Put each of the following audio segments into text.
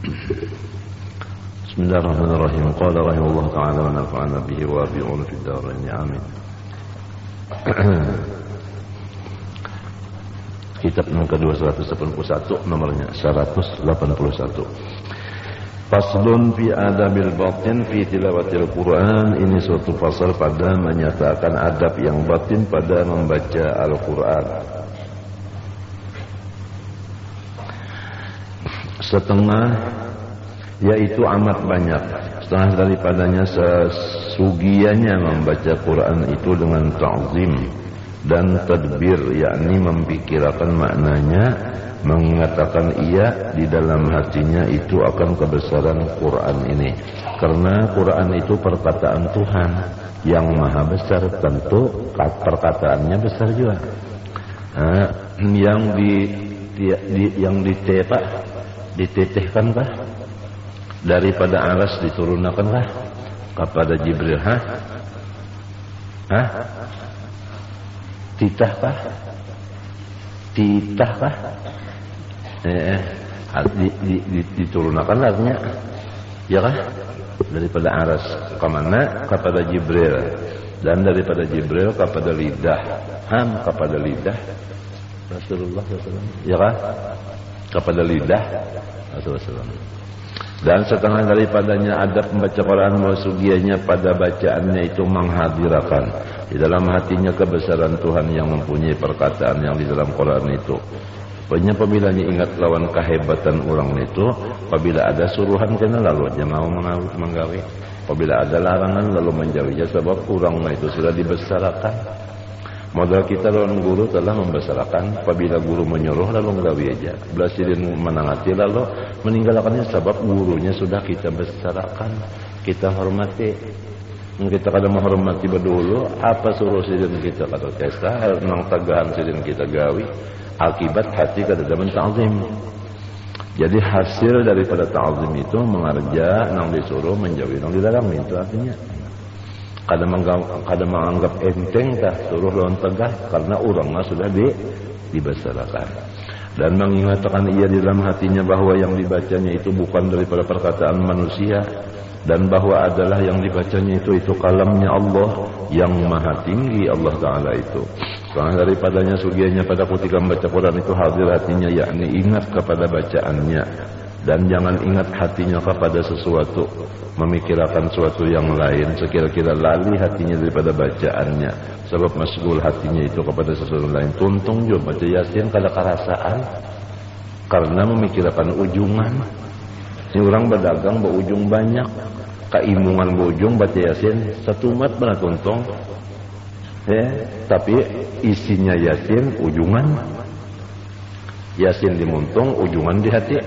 Bismillahirrahmanirrahim. Qala rahimahullah ta'ala wa nafa'ana bihi wa bi'un fid darain. Amin. Kitab yang ke-281 nomornya 181. Faslun fi adabil batin fi tilawatil Quran. Ini suatu fasal pada menyatakan adab yang batin pada membaca Al-Quran. Setengah, yaitu amat banyak, setengah daripadanya sesugianya membaca Quran itu dengan ta'zim dan tadbir, yakni memikirkan maknanya, mengatakan iya di dalam hatinya itu akan kebesaran Quran ini. Karena Quran itu perkataan Tuhan yang maha besar, tentu perkataannya besar juga. Ditetehkankah daripada aras diturunkankah kepada Jibril? Titahkah? Diturunkan artinya, ya kah? Daripada aras kemana? Kepada Jibril, dan daripada Jibril kepada lidah, kepada lidah Rasulullah SAW, ya kah? Kepada lidah Rasulullah. Dan setengah daripadanya adab membaca Quran wasugianya pada bacaannya itu menghadirakan di dalam hatinya kebesaran Tuhan yang mempunyai perkataan yang di dalam Quran itu. Pokoknya apabila ingat lawan kehebatan orang itu, apabila ada suruhan kena lalu dia mau menggawi, apabila ada larangan lalu menjauhinya, sebab orang itu sudah dibesarkan. Modal kita lawan guru telah membesarkan. Apabila guru menyuruh lalu menggawi aja, belasilin menangati lalu meninggalkannya, sebab gurunya sudah kita besarkan, kita hormati. Kita kadang menghormati berdulu, apa suruh sidin kita kata testa, nang tagahan sidin kita gawi, akibat hati kada ta'zim. Jadi hasil daripada ta'zim itu mengarja nang disuruh, menjauhi nang dilarang, itu artinya. Kadang menganggap enteng dah suruh lawan tegah, karena orangnya sudah dibesarkan. Dan mengingatkan ia di dalam hatinya bahwa yang dibacanya itu bukan daripada perkataan manusia, dan bahwa adalah yang dibacanya itu kalamnya Allah yang maha tinggi, Allah Ta'ala itu. Karena daripadanya sugianya pada ketika membaca Quran itu hadir hatinya, yakni ingat kepada bacaannya, dan jangan ingat hatinya kepada sesuatu, memikirkan sesuatu yang lain, sekira-kira lali hatinya daripada bacaannya, sebab masgul hatinya itu kepada sesuatu lain. Tuntung juga baca Yasin kada kerasaan karena memikirkan ujungan. Ini orang berdagang berujung banyak, keimungan berujung baca Yasin satu mat benar tuntung, tapi isinya Yasin ujungan. Yasin dimuntung, ujungan di hati.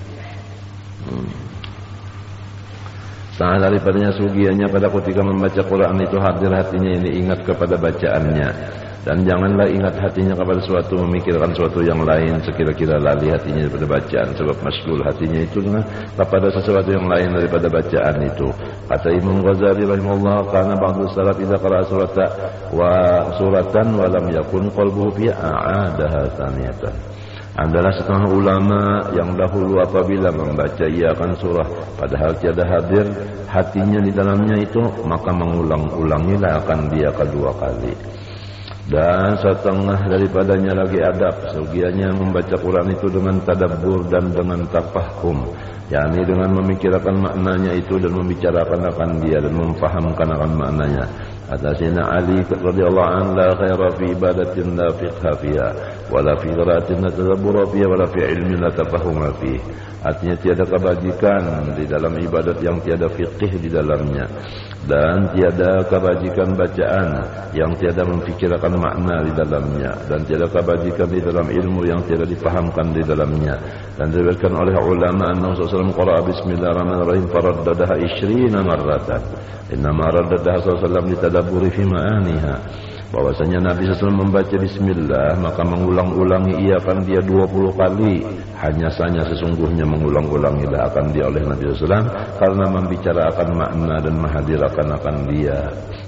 Setengah daripadanya sugiannya pada ketika membaca Quran itu hadir hatinya ini ingat kepada bacaannya, dan janganlah ingat hatinya kepada suatu, memikirkan suatu yang lain, sekira-kira lali hatinya daripada bacaan, sebab masgul hatinya itu dengan kepada sesuatu yang lain daripada bacaan itu. Kata Imam Ghazali rahimahullah, karena ba'du salaf idza qara'a suratan wa lam yakun qalbuhu fi a'adaha tsaniyatan. Adalah setengah ulama yang dahulu apabila membaca ia akan surah padahal tiada hadir hatinya di dalamnya itu, maka mengulang-ulangilah akan dia kedua kali. Dan setengah daripadanya lagi adab sugianya membaca Quran itu dengan tadabbur dan dengan tafahum, yakni dengan memikirkan maknanya itu dan membicarakan akan dia dan memfahamkan akan maknanya. Kata Sayyidina Ali radhiyallahu anhu, la khaira fi ibadatin la fiqha fiha wala fi qira'atin la tadabbura fiha wala fi ilmin la tafahuma fihi. Artinya tiada kebajikan di dalam ibadat yang tiada fiqih di dalamnya, dan tiada kebajikan bacaan yang tiada memfikirkan makna di dalamnya, dan tiada kebajikan di dalam ilmu yang tiada difahamkan di dalamnya. Dan diriwayatkan oleh ulama annahu sallallahu alaihi wasallam qara'a bismillahirrahmanirrahim faraddadaha 20 marratan. Innama raddadaha sallallahu alaihi wasallam litadabburi fi ma'aniha. Bahwasanya Nabi SAW membaca bismillah, maka mengulang-ulangi ia akan dia 20 kali. Hanya saja sesungguhnya mengulang-ulangilah akan dia oleh Nabi SAW karena membicarakan makna dan menghadirakan akan dia.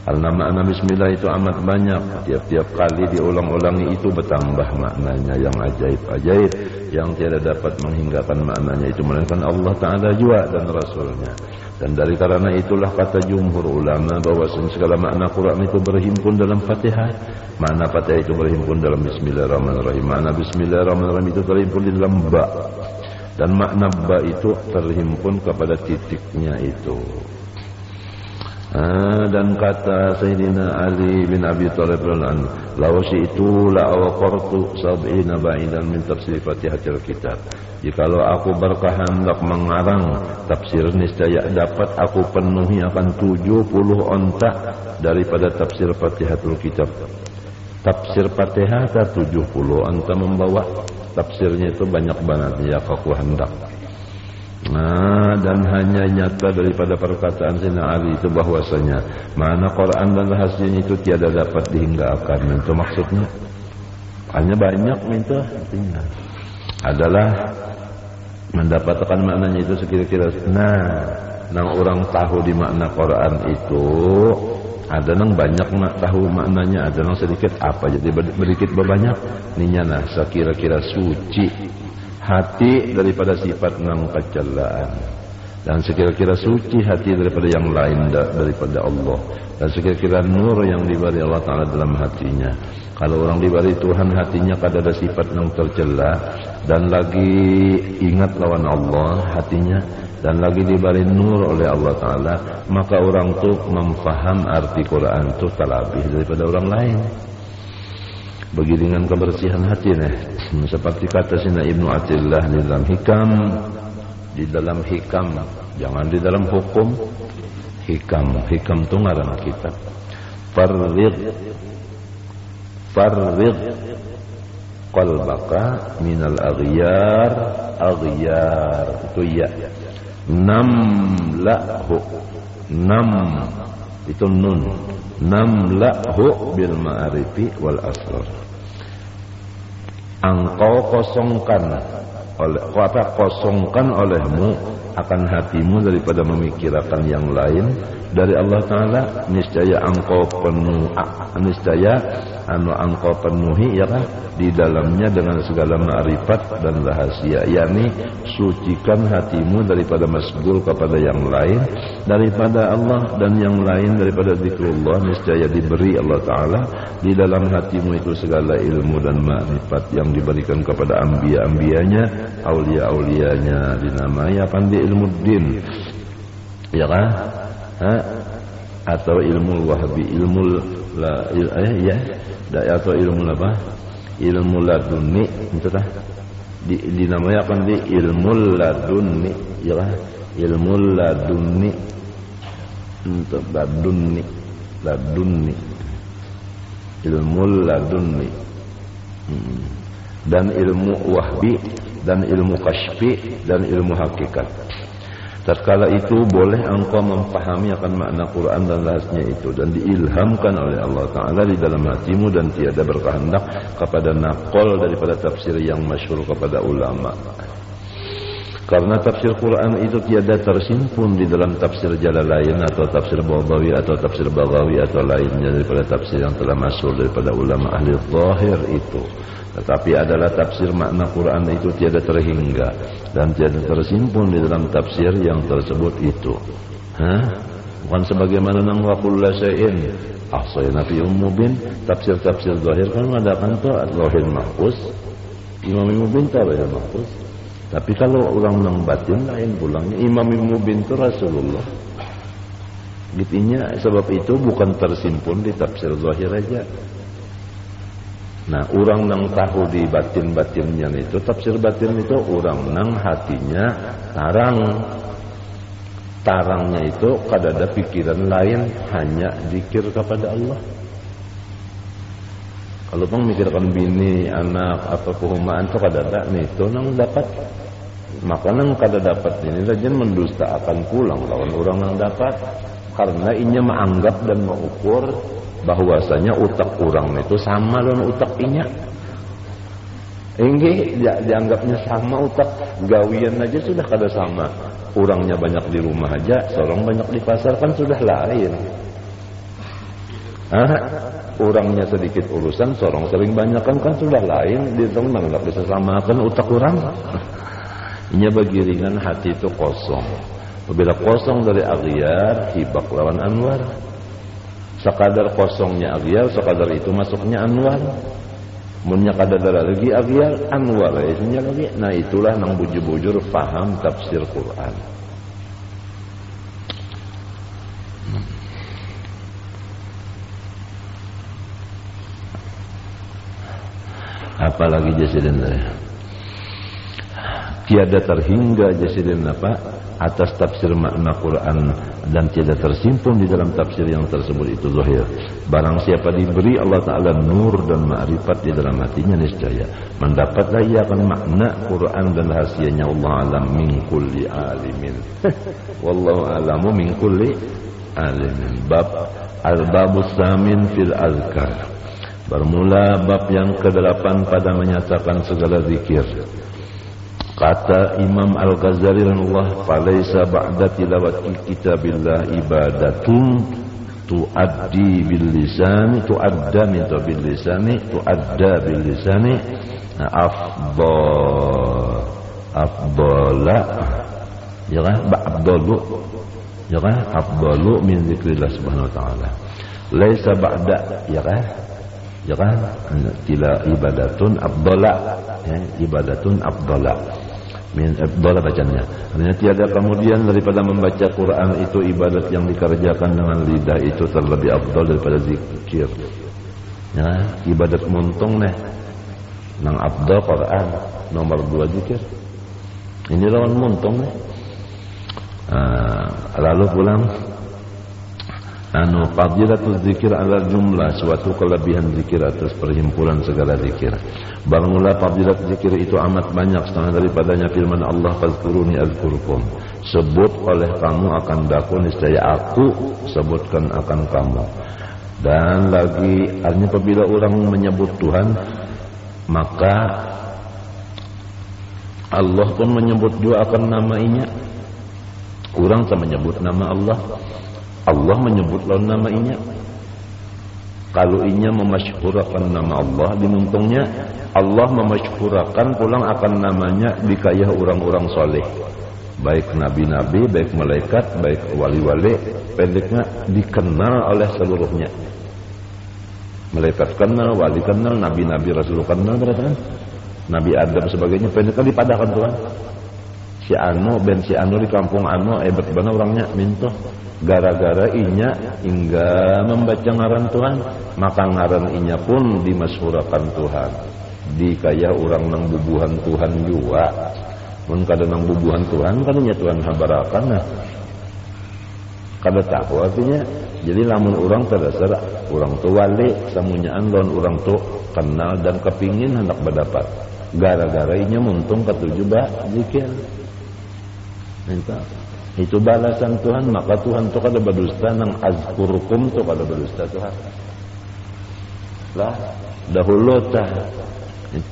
Karena makna bismillah itu amat banyak. Tiap-tiap kali diulang-ulangi itu bertambah maknanya yang ajaib-ajaib, yang tiada dapat menghinggakan maknanya itu melainkan Allah Ta'ala juga dan Rasulnya. Dan dari karena itulah kata jumhur ulama bahwasanya segala makna Quran itu berhimpun dalam Fatihah. Makna Fatihah itu berhimpun dalam Bismillahirrahmanirrahim. Makna Bismillahirrahmanirrahim itu terhimpun di dalam ba. Dan makna ba itu terhimpun kepada titiknya itu. Dan kata Sayyidina Ali bin Abi Thalib radhiyallahu anhu, "Law syi'tu la awqartu sab'ina ba'idan min tafsir Fatihatil Kitab." Jikalau aku berkehendak mengarang tafsir, niscaya dapat aku penuhi akan 70 onta daripada tafsir Fatihatul Kitab. Tafsir Fatihah 70 onta membawa tafsirnya itu banyak banget ya aku hendak. Dan hanya nyata daripada perkataan Sayyidina Ali itu bahwasanya mana Quran dan rahasianya itu tiada dapat dihinggakan. Itu maksudnya hanya banyak itu artinya adalah mendapatkan maknanya itu sekira-kira. Nang orang tahu di makna Quran itu ada nang banyak tahu maknanya, ada nang sedikit apa jadi sedikit berbanyak ninya nah sekira-kira suci hati daripada sifat nang kecelaan, dan sekira-kira suci hati daripada yang lain daripada Allah, dan sekira-kira nur yang diberi Allah Ta'ala dalam hatinya. Kalau orang diberi Tuhan hatinya kada ada sifat nang tercela dan lagi ingat lawan Allah hatinya, dan lagi diberi nur oleh Allah Ta'ala, maka orang tu memfaham arti Quran tu terlebih daripada orang lain. Bagi dengan kebersihan hati seperti kata Sina Ibnu Attillah di dalam hikam, jangan di dalam hukum. Hikam tu ngaran kitab. Farrid qalbaka minal aghyar itu ya. Namlahu itu nun. Namlahu bil ma'arifi wal asrar. Engkau kosongkan olehmu akan hatimu daripada memikirkan yang lain dari Allah Ta'ala, niscaya engkau penuhi ya kan di dalamnya dengan segala ma'rifat dan rahasia, yakni sucikan hatimu daripada masgul kepada yang lain daripada Allah dan yang lain daripada zikrullah. Niscaya diberi Allah Ta'ala di dalam hatimu itu segala ilmu dan ma'rifat yang diberikan kepada anbiya-anbiyanya, aulia-aulianya, dinamai apa di ilmu din ya kan, atau ilmu wahbi, atau ilmu apa, ilmu laduni itu tah dinamai apa di ilmu laduni ya kan, ilmu laduni untuk laduni ilmu laduni, dan ilmu wahbi, dan ilmu kasyfi, dan ilmu hakikat. Tatkala itu boleh engkau memahami akan makna Quran dan rahasnya itu, dan diilhamkan oleh Allah Ta'ala di dalam hatimu, dan tiada berkehendak kepada naqol daripada tafsir yang masyhur kepada ulama. Karena tafsir Quran itu tiada tersimpun di dalam tafsir Jalalain atau tafsir Baghawi atau tafsir Baghawi atau lainnya daripada tafsir yang telah masyhur daripada ulama ahli zahir itu. Tetapi adalah tafsir makna Quran itu tiada terhingga dan tiada tersimpun di dalam tafsir yang tersebut itu. Bukan sebagaimana nang wa kullu syai'in ahsayna fi mubin. Tafsir-tafsir zahir kan mengadakan tu zahir mahfuz, Imam Mubin tu zahir mahfuz. Tapi kalau orang nang batin lain pulangnya Imam Mubin itu Rasulullah. Gitunya sebab itu bukan tersimpun di tafsir zahir aja. Nah, orang nang tahu di batin-batinnya itu, tafsir batin itu orang nang hatinya tarangnya itu kada ada pikiran lain, hanya zikir kepada Allah. Kalau memikirkan bini, anak atau kehumaan itu kada ada, nih itu nang dapat. Maka nang kada dapat ini saja mendusta akan pulang lawan orang nang dapat, karena inya menganggap dan mengukur bahwasanya utak orang itu sama dengan utak inya. Ini dianggapnya sama utak, gawian aja sudah kada sama. Orangnya banyak di rumah aja, seorang banyak di pasar kan sudah lain. Orangnya sedikit urusan, sorong sering banyak kan sudah lain. Dia tenang, nggak bisa samakan utak orang. Ini bagiringan hati itu kosong. Bila kosong dari aghyar, hibak lawan anwar. Sekadar kosongnya aghyar, sekadar itu masuknya anwar. Munnya kadar lagi aghyar, anwar isinya lagi. Nah itulah nang bujur-bujur paham tafsir Quran. Apalagi jasidin tiada terhingga jasidin apa atas tafsir makna Quran dan tiada tersimpan di dalam tafsir yang tersebut itu zahir. Barang siapa diberi Allah Ta'ala nur dan ma'rifat di dalam hatinya, niscaya mendapatlah ia akan makna Quran dan rahasianya. Allah alam min kulli alimin wallahu alamu min kulli alimin. Bab al-babus samin fil azkar. Bermula bab yang ke-8 pada menyatakan segala zikir. Kata Imam Al-Ghazali rahimahullah, "Falaisa ba'da tilawati kitabillah ibadatun tuaddi bil lisani tuadda min bil lisani tuadda bil lisani afdala ya kan afdalu min zikrillah subhanahu wa ta'ala. Laisa ba'da ya kan tila ibadatun afdala ya, ibadatun afdala min afdala bacanya. Artinya tiada kemudian daripada membaca Quran itu ibadat yang dikerjakan dengan lidah itu terlebih afdal daripada zikir. Ya, ibadat muntung nih nang afdal Quran, nomor 2 zikir. Ini lawan muntung nih. Lalu pulang fadilatul zikir ala jumlah, suatu kelebihan zikir atas perhimpunan segala zikir. Bangunlah fadilat zikir itu amat banyak, setengah daripadanya firman Allah, fazkuruni azkurkum. Sebut oleh kamu akan daku, niscaya aku sebutkan akan kamu. Dan lagi artinya apabila orang menyebut Tuhan, maka Allah pun menyebut juga akan namanya. Orang tak menyebut nama Allah, Allah menyebut lawan nama inya. Kalau inya memasyhurakan nama Allah dimuntungnya, Allah memasyhurakan pulang akan namanya dikayah orang-orang soleh, baik nabi-nabi, baik malaikat, baik wali-wali. Pendeknya dikenal oleh seluruhnya. Malaikat kenal, wali kenal, nabi-nabi, rasul kenal, berarti kan Nabi Adam sebagainya. Pendeknya dipadahkan Tuhan. Si Anu di kampung Anu hebat banget orangnya minta. Gara-gara inya hingga membaca ngaran Tuhan, maka ngaran inya pun dimasyhurakan Tuhan. Dikaya orang nang bubuhan Tuhan juga. Mun kada nang bubuhan Tuhan kadanya Tuhan habarakan nah. Kada tahu artinya. Jadi lamun orang terdasar orang tu wali samunyaan lawan orang tu kenal dan kepingin hendak berdapat. Gara-gara inya muntung ketujuh zikir. Minta itu balasan Tuhan, maka Tuhan tu kada berdusta nang azkurkum tu kada berdusta Tuhan. Lah dahulu tah itu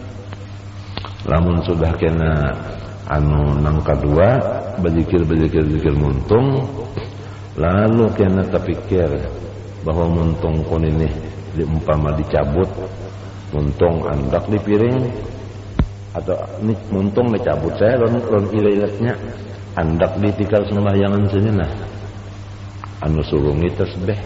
lamun sudah kena anu nang kedua berzikir muntung, lalu kena terpikir bahwa muntung pun ini diumpama dicabut, muntung andak di piring atau ini muntung dicabut saya ron ilat-ilatnya andak ditikal sembahyangan sini nah anu surungi tasbih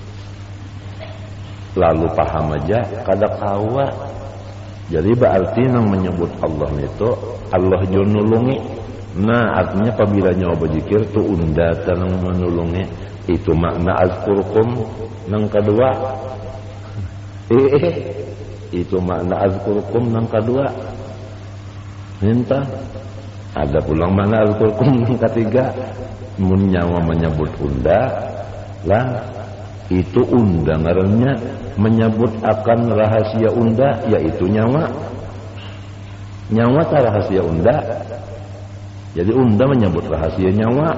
lalu paham aja kada kawa. Jadi berarti nang menyebut Allah itu Allah jo nulungi. Nah artinya apabila nyawa berzikir tu unda tanang menulungi. Itu makna azkurkum nang kedua. Itu makna azkurkum nang kedua. Minta ada pulang mana al-Qur'an yang ketiga menyawa menyebut unda lah itu unda ngarannya menyebut akan rahasia unda yaitu nyawa tak rahasia unda, jadi unda menyebut rahasia nyawa.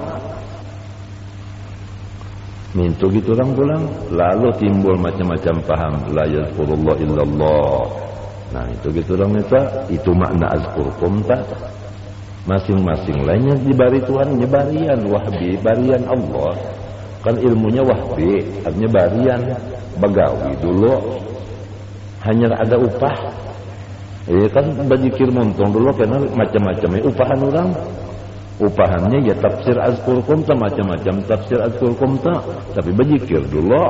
Mintu gitu orang pulang lalu timbul macam-macam paham la yazkurullah illallah. Nah itu gitu orang itu makna azkurkum tak. Masing-masing lainnya dibari Tuhan, barian wahbi, barian Allah. Kan ilmunya wahbi, artinya barian, bagawi dulu hanya ada upah. Kan bajikir montong dulu karena macam-macamnya upahan orang. Upahannya ya tafsir azkurkum ta macam-macam tafsir azkurkum ta, tapi bajikir dulu.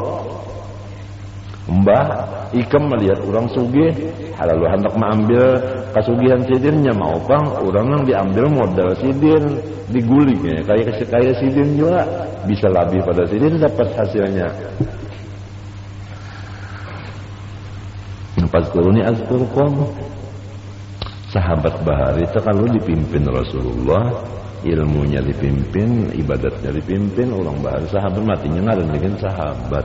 Mbah ikam melihat orang sugih, lalu hendak mengambil kasugihan sidinnya mau pang, orang yang diambil modal sidin digulingnya kayak sidin juga bisa lebih pada sidin dapat hasilnya. Pas kuruni azkurkum, sahabat bahari itu kalau dipimpin Rasulullah, ilmunya dipimpin, ibadatnya dipimpin, orang bahari sahabat matinya ngarenengkeun sahabat.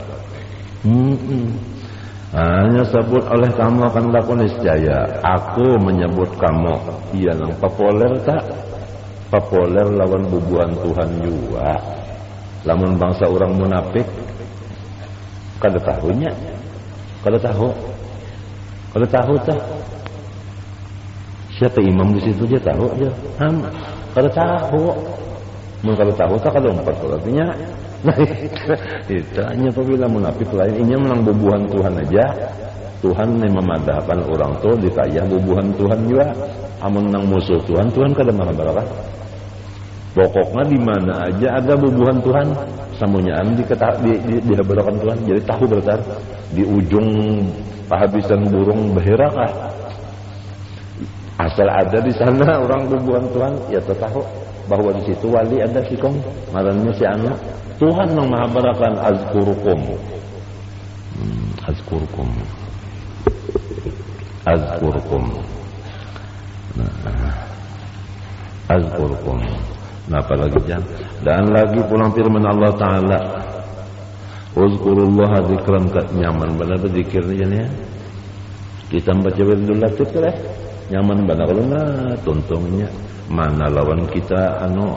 Hanya sebut oleh kamu akan lakukan niscaya. Aku menyebut kamu. Iya nang populer tak? Populer lawan bubuhan Tuhan juga. Lamun bangsa orang munafik, kada tahunya, kada tahu tak? Siapa imam di situ dia tahu aja. Kada tahu. Mun kada tahu tak kada umpat artinya. Nah, itu hanya apabila munafik lain ini menang bubuhan Tuhan aja. Tuhan yang memadahkan orang tu ditayah bubuhan Tuhan juga. Amun nang musuh Tuhan kada marah-marah. Pokoknya di mana aja ada bubuhan Tuhan, samunyaan dihabarakan Tuhan. Jadi tahu bertar di ujung pahabisan burung beherakah. Asal ada di sana orang bubuhan Tuhan, ya tahu bahwa di situ wali ada si kong, ngarannya si anak. Tuhan yang mengabarakan azkurukum. Azkurukum. Nah, apalagi jangan. Dan lagi pulang firman Allah Ta'ala. Uzkurullah dzikran nyaman benar berzikirnya ya. Kita baca wirdul latif lah. Nyaman benar kalau nah tuntungnya mana lawan kita anu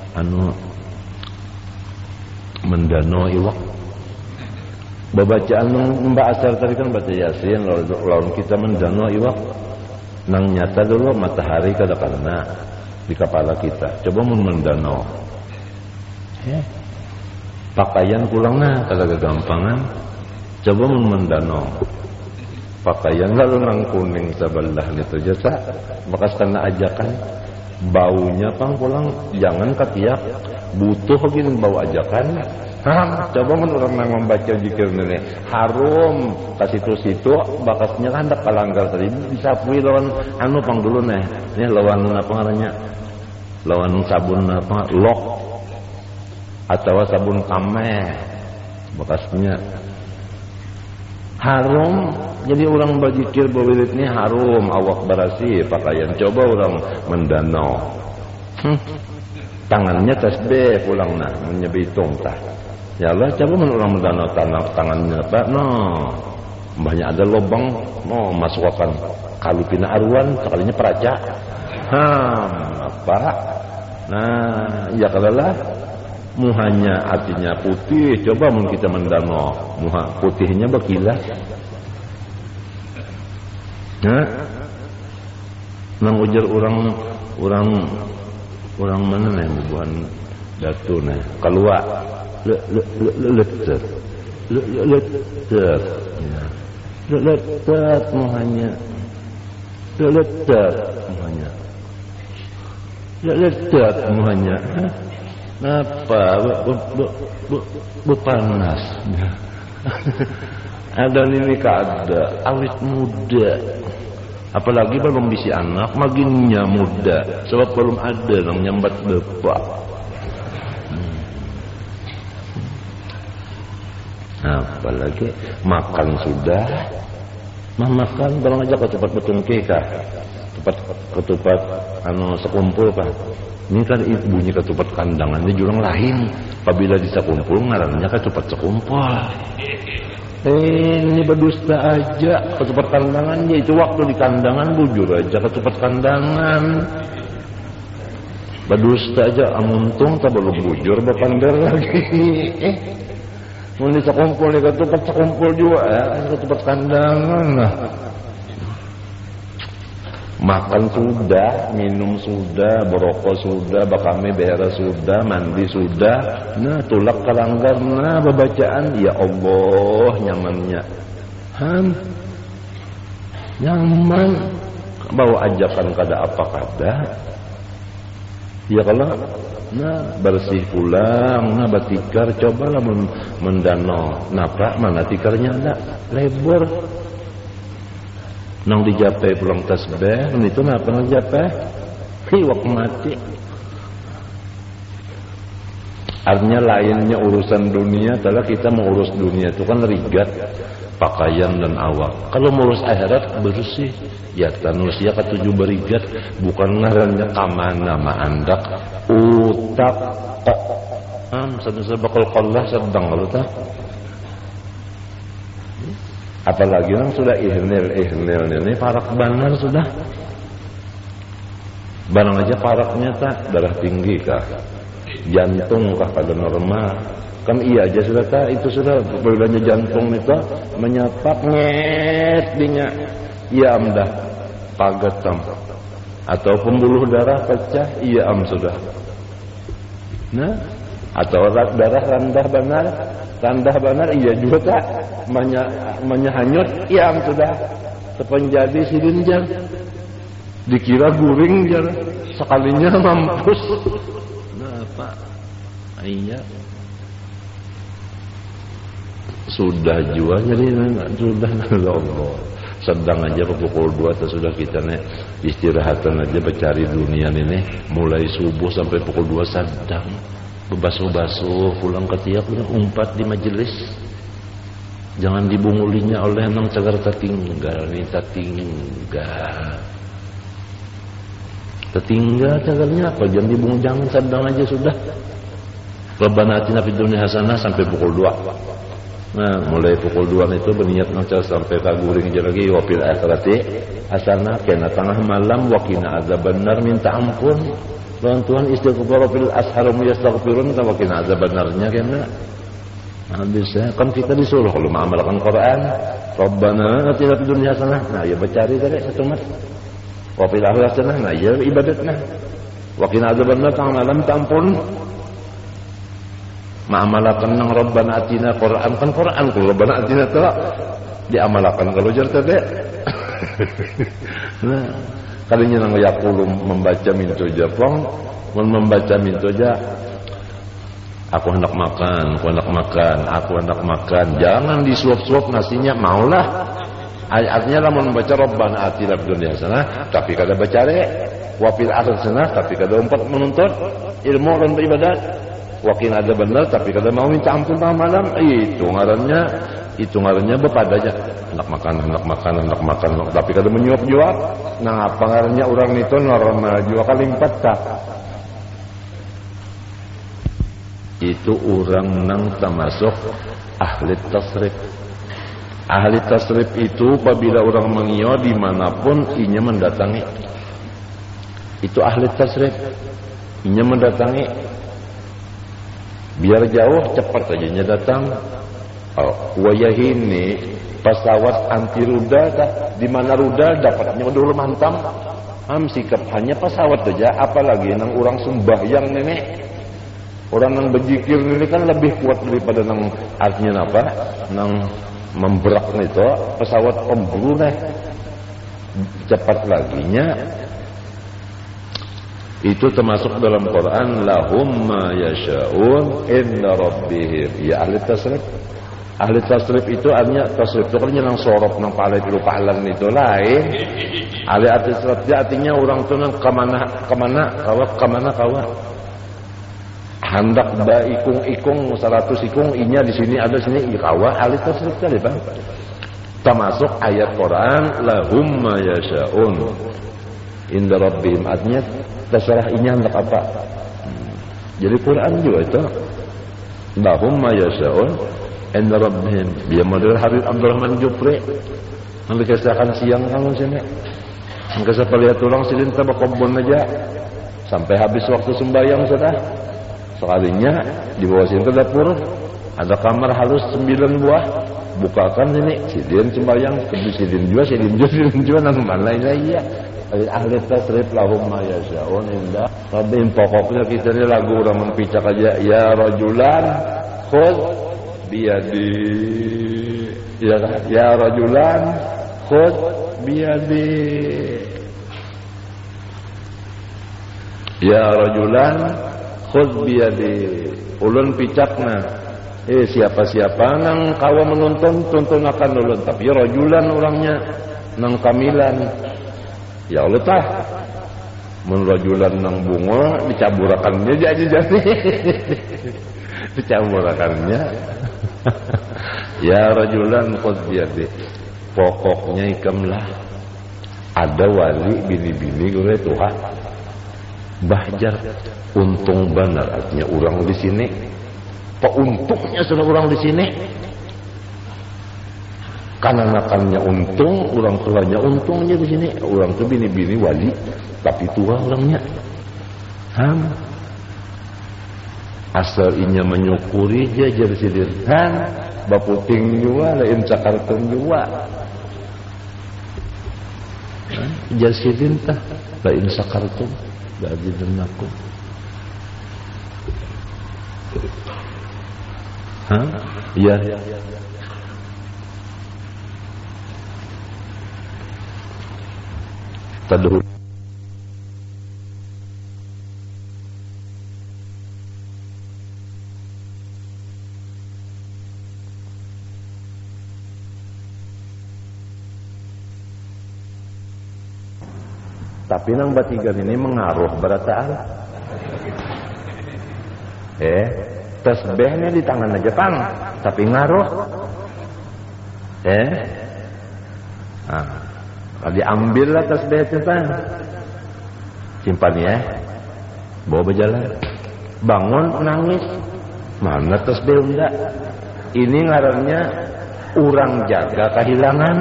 mendano iwak. Babacaan Mbak Asar tadi kan baca Yasin lawan kita mendano iwak. Nang nyata dulu matahari kada kena di kepala kita. Coba mendano. Pakaian pulangna kada gagampangan. Coba mendano. Pakaian lalu nang kuning sebelah itu jasa. Bekas kena ajakan. Baunya pang pulang jangan ketiak. Butuh gini bau ajakan. Coba orang nang membaca zikir ini harum ke situ-situ bakasnya kan hendak kalanggar tadi bisa pui lawan anu pang dulu nih lawan apa ngarannya lawan sabun apa lok atau sabun kameh bakasnya harum. Jadi orang berzikir berwirid ini harum awak berasi pakaian. Coba orang mendanau tangannya tasbih pulang nah menyebitung tah. Ya Allah, coba orang mendanau tangannya Pak. Mbahnya ada lubang, masukkan kalupina aruan, sekalinya peraca. Apa? Nah, ya kalalah muhanya artinya putih. Coba mun kita mendanau, muha putihnya berkilas. Nang ujar orang mana nih bukan datu nih keluar letet muhanya letet muhanya apa bepanas ada ini kada awet muda. Apalagi belum bisi anak, maginnya muda. Sebab belum ada yang nyambat bapak. Apalagi makan sudah. Makan barang aja ketupat betung kekah. Ketupat sekumpul Pak. Ini kan bunyi ketupat kandangan ini jurang lain. Apabila bisa kumpul ngarannya ketupat sekumpul. Ini berdusta aja ketupat kandangan itu waktu di kandangan bujur aja ketupat kandangan berdusta aja amuntung tak belum bujur berpander lagi mau bisa kumpul nih ketupat sekumpul juga ketupat kandangan lah Makan sudah, minum sudah, berokok sudah, bakame beres sudah, mandi sudah. Nah, tulak kalanggar, nah babacaan, ya Allah nyamannya. Nyaman. Bawa ajakan kada apa kada. Ya kalau nah bersih pulang, nah batikar, cobalah mendanau. Napa mana tikarnya ada lebar. Nang dijapai pulang tasbih, itu napa nang dijapai? Hiwak mati. Artinya lainnya urusan dunia, adalah kita mengurus dunia itu kan rigat, pakaian dan awak. Kalau mengurus akhirat bersih, ya manusia ketujuh berigat, bukan ngarannya kamana maandak utak kok. Sedang bakal kallah sedang kalau tak. Apalagi orang sudah ihnil ini parak banar sudah. Barang aja paraknya tak darah tinggi kah, jantung kah pada normal. Kan iya aja sudah tak, itu sudah berbelanja jantung itu menyapak nget dinya. Iya amdah pagetam atau pembuluh darah pecah, iya sudah. Nah, atau darah rendah benar iya juga tak menyahanyut iya sudah sepenjadi silinjar dikira guring jar sekalinya mampus. Nah pak iya sudah jual jadi sudah Allah sedang aja pukul 2 atau sudah kita nih istirahatan aja mencari dunia ini mulai subuh sampai pukul 2 sedang bebasuh-basuh pulang ketiak umpat di majelis, jangan dibungulinya oleh nang cagar tertinggal cagarnya apa, jangan dibungul, jangan sedang aja sudah. Rabbana atina fid dunya hasanah sampai pukul 2. Nah mulai pukul 2 itu berniat nang sampai kaguring aja lagi wafil akhirati hasanah kena tengah malam wakina azabannar minta ampun. Tuhan istighfar fil ashar yastaghfirun tawakin azab benarnya kena. Nah bisa kan kita disuruh kalau mengamalkan Quran, Rabbana atina fid dunya hasanah. Nah ya bacari tadi satu mat. Wa fil akhirati hasanah. Nah ya ibadatna. Wa qina adzabannar tang malam tampun. Mengamalkan nang Rabbana atina Quran kan Quran kalau Rabbana atina tu diamalkan kalau jar tadi. Nah kalinya nang yaqulum membaca mintu japong, membaca mintu aja. Aku hendak makan. Jangan disuap-suap nasinya, maulah. Artinya lah membaca Rabbana atina fid dunya hasanah, tapi kada bacare. Wa fil akhirati hasanah, tapi kada umpat menuntut ilmu dan beribadat. Wa qina adzabannar, tapi kada mau minta ampun tengah malam. Itu ngarannya bepadanya hendak makan tapi kada menyuap-nyuap. Nah apa ngarannya orang itu normal juga kali 4 tak. Itu orang nang termasuk ahli tasrif. Ahli tasrif itu apabila orang mengio dimanapun inya mendatangi. Itu ahli tasrif. Inya mendatangi. Biar jauh cepat aja nya datang. Wayahini pesawat anti rudal di mana rudal dapatnya dulu mantam sikap hanya pesawat saja apalagi nang orang sembahyang nenek orang nang berzikir ini kan lebih kuat daripada nang artinya apa nang memberak itu pesawat pemburu nih cepat laginya. Itu termasuk dalam Quran lahum ma yasha'un inda rabbihim. Ya ahli tasrif. Ahli tasrif itu artinya tasrif itu kan nang sorop nang palai pilu pahalan itu lain. Ahli tasrif dia artinya orang tu nang kemana kawa. Hendak ba ikung 100 ikung inya di sini ada sini kawa ahli tasrif tadi bang. Termasuk ayat Quran lahum ma yasha'un inda rabbihim artinya terserah inya hendak apa. Jadi Quran juga itu lahum ma yasha'un inda rabbihim. Dia model Habib Abdurrahman Jupri yang dikisahkan siang kamu sini yang kisah lihat tulang silin tabak kebun aja sampai habis waktu sembahyang sudah sekalinya dibawa sini ke dapur ada kamar halus 9 buah bukakan ini silin sembahyang kedua silin juga nang mana iya ahli tasrif lahum ma yasyaun indah rabbihim. Pokoknya kita ini lagu orang mempicak aja. Ya rajulan khudh biyadi, ya rajulan khudh biyadi, ya rajulan khudh biyadi. Ulun picakna siapa-siapa nang kawa menonton tonton akan ulun, tapi rajulan orangnya nang kamilan. Ya Allah tah mun rajulan nang bunga dicaburakannya jadi dicaburakannya. Ya rajulan qad biyadi. Pokoknya ikamlah ada wali bini-bini gue Tuhan bahjar untung benar, artinya orang di sini pauntungnya sudah orang di sini kananakannya untung, orang tuanya untungnya di sini. Orang tuh bini-bini wali tapi tua orangnya asal inya menyukuri dia jadi sidirhan baputing jua lain cakartun jua jadi sidin tah lain sakartun jadi denaku iya tadhur. Tapi nang batigan ini mengaruh berataan. Tasbihnya di tangan aja pang, tapi ngaruh. Diambil lah tasbih itu pang. Simpan ya. Bawa berjalan. Bangun nangis. Mana tasbih enggak? Ini ngarannya urang jaga kehilangan.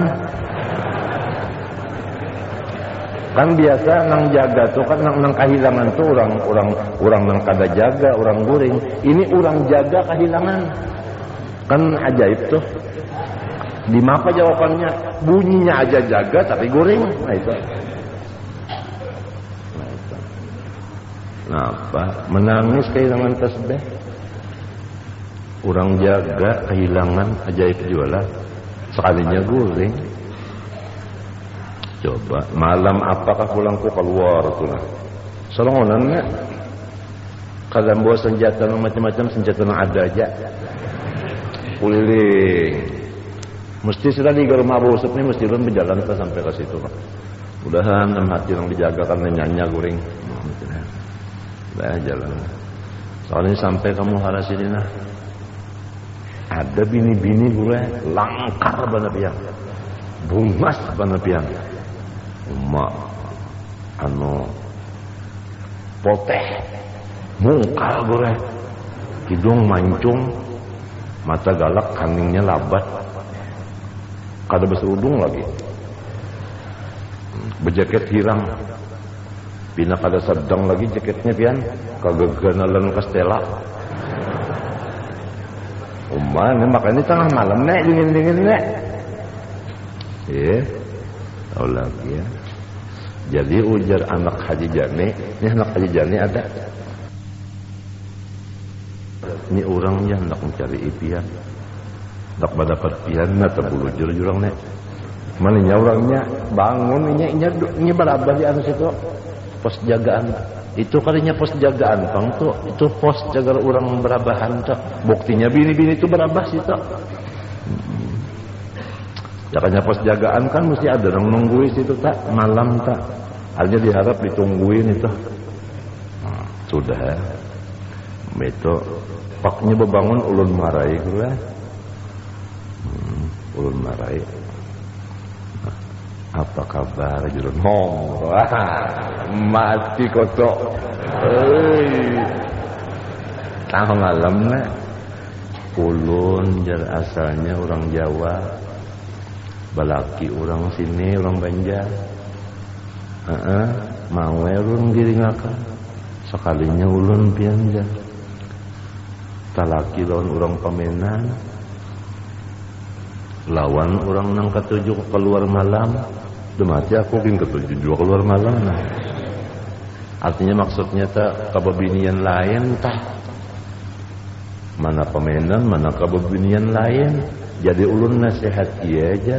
Kan biasa nang jaga tuh kan nang kehilangan tuh orang nang kada jaga, orang guring. Ini orang jaga kehilangan. Kan ajaib tuh. Di mapa jawabannya? Bunyinya aja jaga tapi guring. Nah itu. Nah apa? Menangis kehilangan tasbih. Orang jaga kehilangan ajaib jualan. Sekalinya guring. Coba malam apakah pulangku keluar tuh lah. Solongannya kalau bawa senjata macam-macam senjata ada aja. Kuliling. Mesti sudah di rumah bosep ini mesti belum berjalan kita sampai ke situ. Mudahan dalam hati yang dijaga karena nyanyi guring. Udah jalan. Soalnya sampai kamu haras ini nah. Ada bini-bini gue langkar banget piang. Bungas banget piang. Emak anu poteh mungkal gue hidung mancung mata galak kaningnya labat kada berserudung lagi berjaket hirang pina kada sedang lagi jaketnya pian kageganalan kastela makanya tengah malam nek dingin-dingin nek tahu lagi ya. Jadi ujar anak Haji Jani, ini anak Haji Jani ada. Ini orangnya hendak mencari impian, hendak mendapat impian, nah terbulujur jurang nek. Maninya orangnya bangun, ini berabah di atas itu pos jagaan. Itu kalinya pos jagaan, bang tuh itu pos jaga orang berabahan tuh. Buktinya bini-bini itu berabah sih tuh. Jakanya pos jagaan kan mesti ada orang nungguin situ tak malam tak. Hanya diharap ditungguin itu. Sudah. Itu paknya bebangun ulun marai gue. Ulun marai. Apa kabar jurun hong? Mati kotok. Tahu malam nak. Ulun jar asalnya orang Jawa. Balaki orang sini, orang Banjar. Mau ulun giringakan. Sekalinya ulun pianja. Talaki lawan orang Pamenan. Lawan orang nang ketujuh keluar malam. Udah mati aku kan ketujuh dua keluar malam. Nah. Artinya maksudnya tak kababinian lain tah. Mana pemainan, mana kababinian lain. Jadi ulun nasihat dia aja.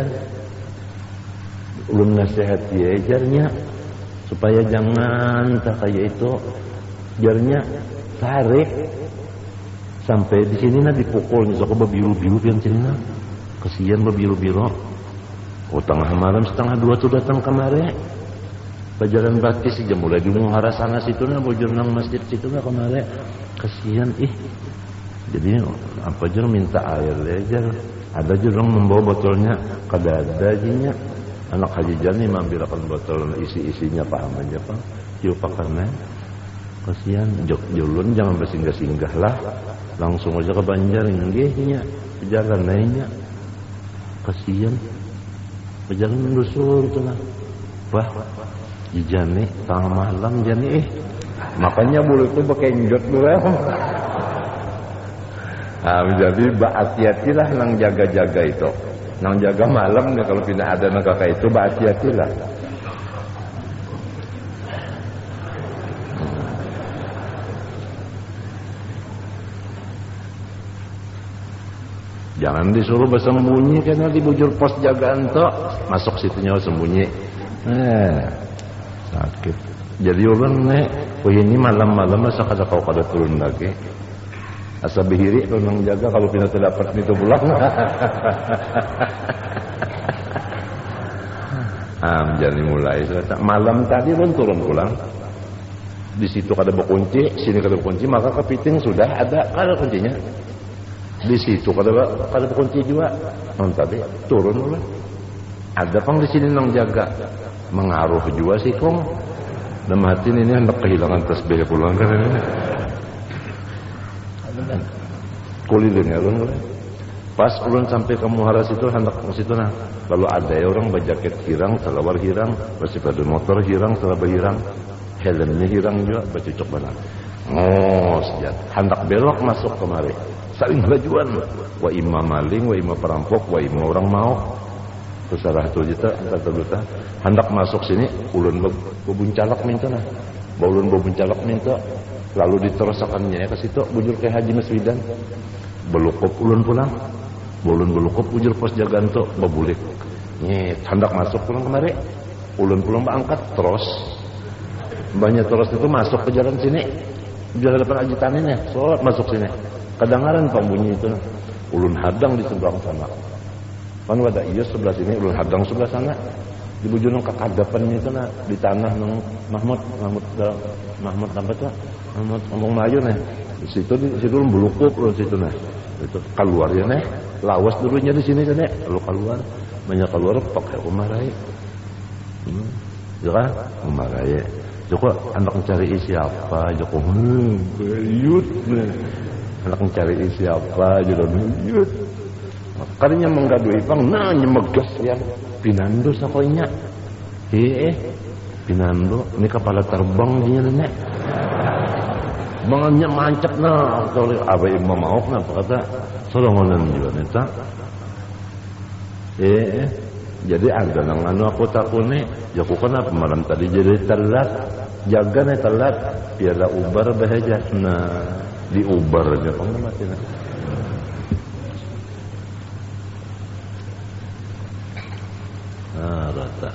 Ulun nasihat dia ajarnya supaya jangan tak kayak itu. Jarnya tarik sampai di sini nah dipukul nih, so bebiru-biru yang sini nah. Kesian bebiru-biru. Oh tengah malam setengah 2 tuh datang kemari. Pajaran bati sih jam mulai dulu muhara sana situ nah bujur nang masjid situ nah kemari. Kesian Jadi apa aja minta air aja. Ada juga orang membawa botolnya kada ada aja. Anak haji jani ambilkan botol isi-isinya paham aja Pak. Ciupakannya. Kasihan julun jangan bersinggah-singgah lah. Langsung aja ke Banjar nggihnya. Jalan naiknya. Kasihan. Berjalan mendusur itu lah. Wah, jani tengah malam jani makanya bulu itu pakai njot dulu. Jadi hati-hatilah nang jaga-jaga itu. Nang jaga malam nih kalau tidak ada nang kakak itu hati-hatilah. Jangan disuruh bersembunyi karena di bujur pos jagaan toh masuk situnya sembunyi. Sakit. Jadi orang ini malam-malam masa kada kau kada turun lagi. Asa bihiri tu nang jaga kalau pindah terdapat itu pulang. Jadi mulai malam tadi pun turun pulang. Di situ kada berkunci, sini kada berkunci, maka kepiting sudah ada kada kuncinya. Di situ kada berkunci juga. Tadi turun pulang. Ada pang di sini nang jaga. Mengaruh juga sih kong. Dan hati ini hendak kehilangan tasbih pulang kan ini. Kulilin ya ulun. Pas ulun sampai ke muhara situ hendak ke situ nah. Lalu ada orang berjaket hirang, salawar hirang, bersepeda motor hirang, selaba hirang, helmnya hirang juga, bercucuk benar. Sejat. Hendak belok masuk kemari. Saling lajuan. Wa imam maling, wa imam perampok, wa imam orang mau. Terserah tu kita kata duta. Hendak masuk sini, ulun bebuncalak minta nah. Ulun bebuncalak minta. Lalu diterusakannya ke situ bujur ke Haji Maswidan. Belukup ulun pulang. Ulun belukup bujur pos jagaan tu bebulik. Hendak masuk pulang kemari. Ulun pulang berangkat terus. Banyak terus itu masuk ke jalan sini. Jalan depan Haji Tanin ya. Solat masuk sini. Kedengaran pembunyi itu. Ulun hadang di seberang sana. Kan ada iya sebelah sini, ulun hadang sebelah sana. Di bujur nang kekadapan itu nah di tanah nang Mahmud apa tuh? Mahmud Kampung Melayu nih. Di situ ulun belukup ulun situ nah. Itu keluar ya nih. Lawas dulunya di sini kan nih. Lalu keluar, banyak keluar pakai umarai. Ya kan? Umarai. Joko anak mencari siapa? Joko bayut. Anak mencari siapa? Joko bayut. Kalinya menggadui pang nah nyemegas yang pinando sakonya. Pinando ini kepala terbang dia nek. Bangannya mancap nah kalau apa imam mau kenapa kata solongonan juga neta. Jadi ada nang anu aku takune jaku kenapa malam tadi jadi telat. Jaga nih telat biarlah ubar bahaya. Nah diubar aja pang mati nah. Rata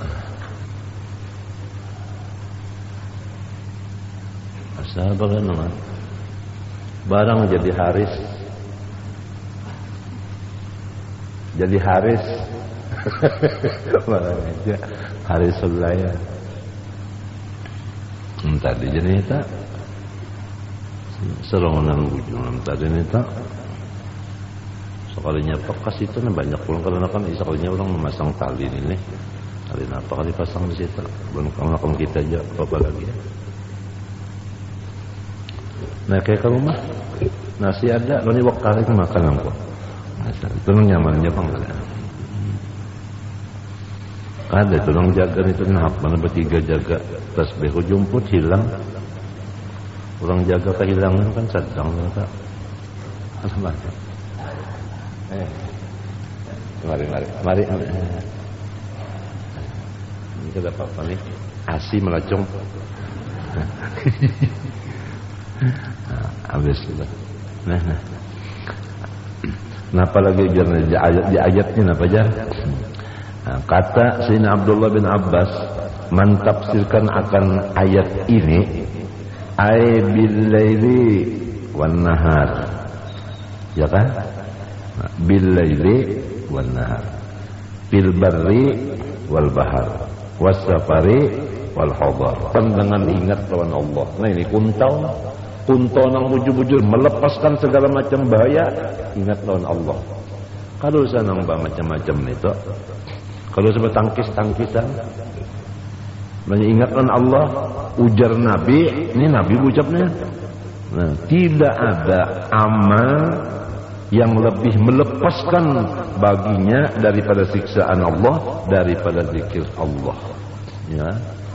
asal bagaimana barang jadi haris barang aja haris sebelaya tadi jadi tak serongan ujung tadi tak sekalinya pekas itu nah banyak pulang karena kan sekalinya orang memasang tali ini tali apa kali pasang di situ belum kamu kita aja apa lagi ya. Nah kayak ke rumah nasi ada lo nih waktu itu makan aku itu nyamannya bang ada itu orang jaga itu nah mana bertiga jaga tasbih jumput hilang orang jaga kehilangan kan sedang tak alamak. Mari. Kita apa nih? Asi melacung. Habis sudah. Nah. Kenapa lagi di ayatnya apa aja? Kata Sayyidina Abdullah bin Abbas mentafsirkan akan ayat ini ay bil laili wan nahar. Ya kan? Bil laili wan nahar. Bil barri wal bahar. Was safari wal hadar. Dengan ingat lawan Allah. Nah ini kunto nang bujur-bujur melepaskan segala macam bahaya, ingat lawan Allah. Kalau sana nang macam-macam itu, kalau sebab tangkis-tangkisan, ingat lawan Allah, ujar Nabi, ini Nabi ucapnya. Nah, tidak ada amal yang lebih melepaskan baginya daripada siksaan Allah, daripada zikir Allah. Ya.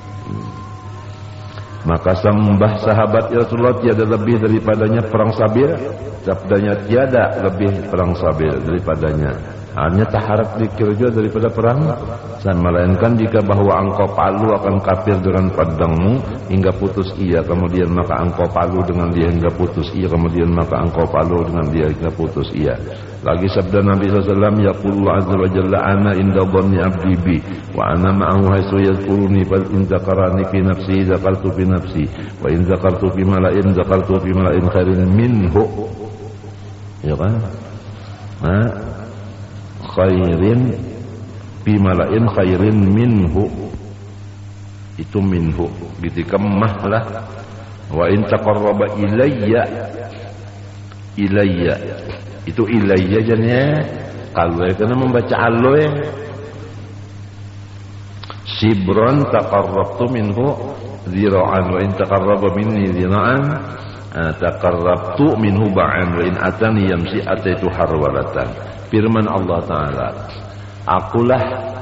Maka sembah sahabat Rasulullah tiada lebih daripadanya perang sabir. Sabdanya tiada lebih perang sabir daripadanya. Hanya taharat zikir juga daripada perang. Dan melainkan jika bahwa engkau palu akan kafir dengan pedangmu hingga putus ia, kemudian maka engkau palu dengan dia hingga putus ia, kemudian maka engkau palu dengan dia hingga putus ia. Lagi sabda Nabi SAW, yaqulu azza wa jalla ana inda dhanni abdi bi wa ana ma'ahu haitsu yadhkuruni fa in zakarani fi nafsi zakartu fi nafsi wa in zakartu fi mala'in zakartu fi mala'in khairin minhu. Ya kan? Khairin fi mala'in khairin minhu. Itu minhu ketika mahlah. Wa in taqarraba ilayya itu ilayya jadinya kalau karena membaca aloe sibron taqarrabtu minhu zira'an wa in taqarraba minni zira'an taqarrabtu minhu ba'an wa in atani yamsi ataitu harwalatan. Firman Allah Ta'ala, akulah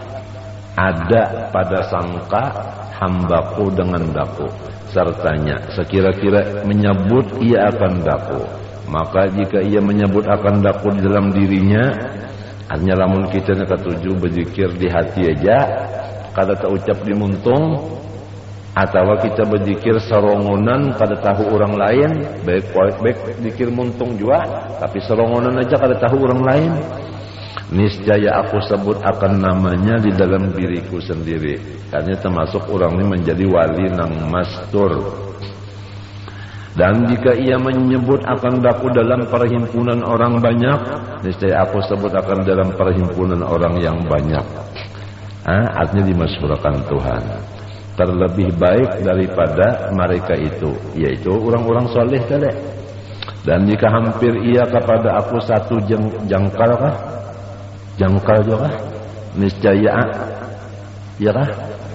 ada pada sangka hambaku dengan daku sertanya sekira-kira menyebut ia akan daku. Maka jika ia menyebut akan daku di dalam dirinya, hanya lamun kita nak ketujuh berzikir di hati aja, kada tak ucap di muntung, atau kita berzikir serongonan kada tahu orang lain, baik zikir muntung juga, tapi serongonan aja kada tahu orang lain. Niscaya aku sebut akan namanya di dalam diriku sendiri. Karena termasuk orang ini menjadi wali nang mastur. Dan jika ia menyebut akan daku dalam perhimpunan orang banyak, niscaya aku sebut akan dalam perhimpunan orang yang banyak. Artinya dimasyhurkan Tuhan. Terlebih baik daripada mereka itu, yaitu orang-orang soleh kali. Dan jika hampir ia kepada aku satu jangkal kah? Jangkal juga niscaya ya kah?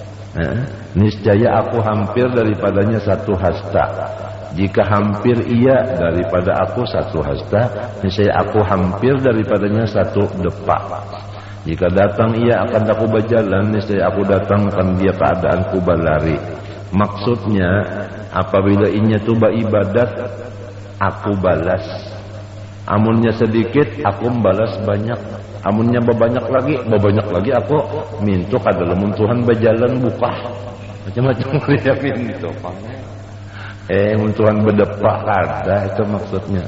Niscaya aku hampir daripadanya satu hasta. Jika hampir ia daripada aku satu hasta, niscaya aku hampir daripadanya satu depak. Jika datang ia akan aku berjalan, niscaya aku datangkan dia keadaanku berlari. Maksudnya apabila inya tu beribadat, aku balas. Amunnya sedikit, aku membalas banyak. Amunnya berbanyak lagi aku minta kada lamun Tuhan berjalan buka. Macam-macam dia minta. Mun Tuhan berdepak kada, itu maksudnya.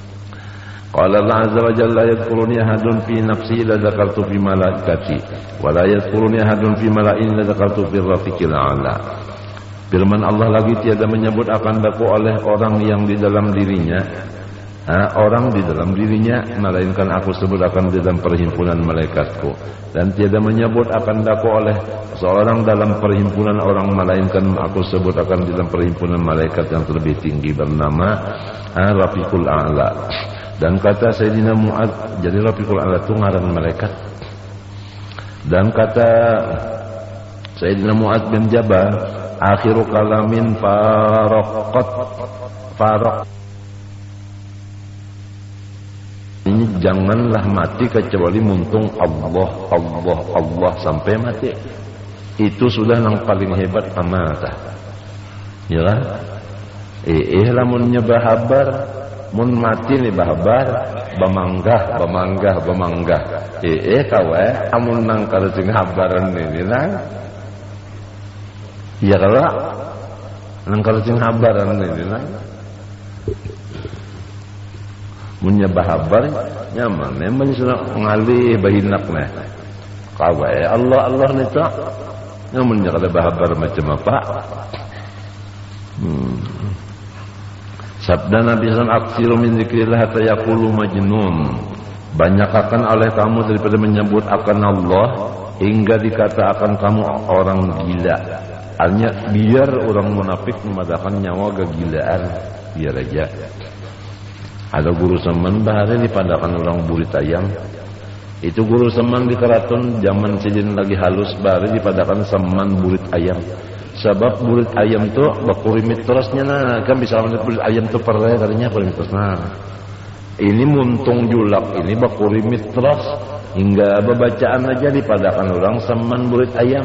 Qala Allah azza wa jalla yadhkuruni ahadun fi nafsi la dzakartu fi malaikati wa la yadhkuruni ahadun fi mala'in la dzakartu fi rafiqil a'la. Firman Allah lagi tiada menyebut akan daku oleh orang yang di dalam dirinya. Orang di dalam dirinya, melainkan aku sebut akan di dalam perhimpunan malaikatku. Dan tiada menyebut akan daku oleh seorang dalam perhimpunan orang, melainkan aku sebut akan di dalam perhimpunan malaikat yang terlebih tinggi bernama Rafiqul A'la. Dan kata Sayyidina Mu'ad, jadi Rafiqul A'la itu ngaran malaikat. Dan kata Sayyidina Mu'ad bin Jabal, akhiru kalamin faraq. Ini janganlah mati kecuali muntung Allah sampai mati. Itu sudah yang paling hebat amatah. Ya kan? Lamun nyebahabar, mun mati nih bahabar, bamanggah. Kawe, amun nang kalau sing habaran ini nang. Ya kalau nangkal cing habaran ini lah. Mun nya bahabar nyaman memang sudah ngalih bahinakna. Kawe Allah nita. Namun nya kada bahabar macam apa? Sabda Nabi sallallahu aksiru min zikrillah hatta yaqulu majnun. Banyakkan oleh kamu daripada menyebut akan Allah hingga dikatakan kamu orang gila. Artinya biar orang munafik memadakan nyawa kegilaan, biar aja. Ada guru semen bahari dipadakan orang burit ayam. Itu guru semen di keraton zaman sidin lagi halus bahari dipadakan semen burit ayam. Sebab burit ayam itu bakurimit terusnya nah kan bisa burit ayam itu perle katanya kurimit terus nah. Ini muntung julak ini bakurimit terus hingga bacaan aja dipadakan orang semen burit ayam.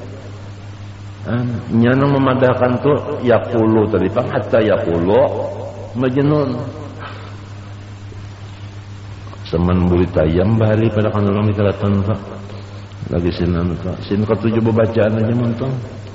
Nyana memadahkan tuh yaqulu tadi Pak hatta yaqulu majnun. Semen burit ayam bahari pada kan orang di keraton Pak. Lagi sinan Pak. Sin ketujuh bacaan aja muntung.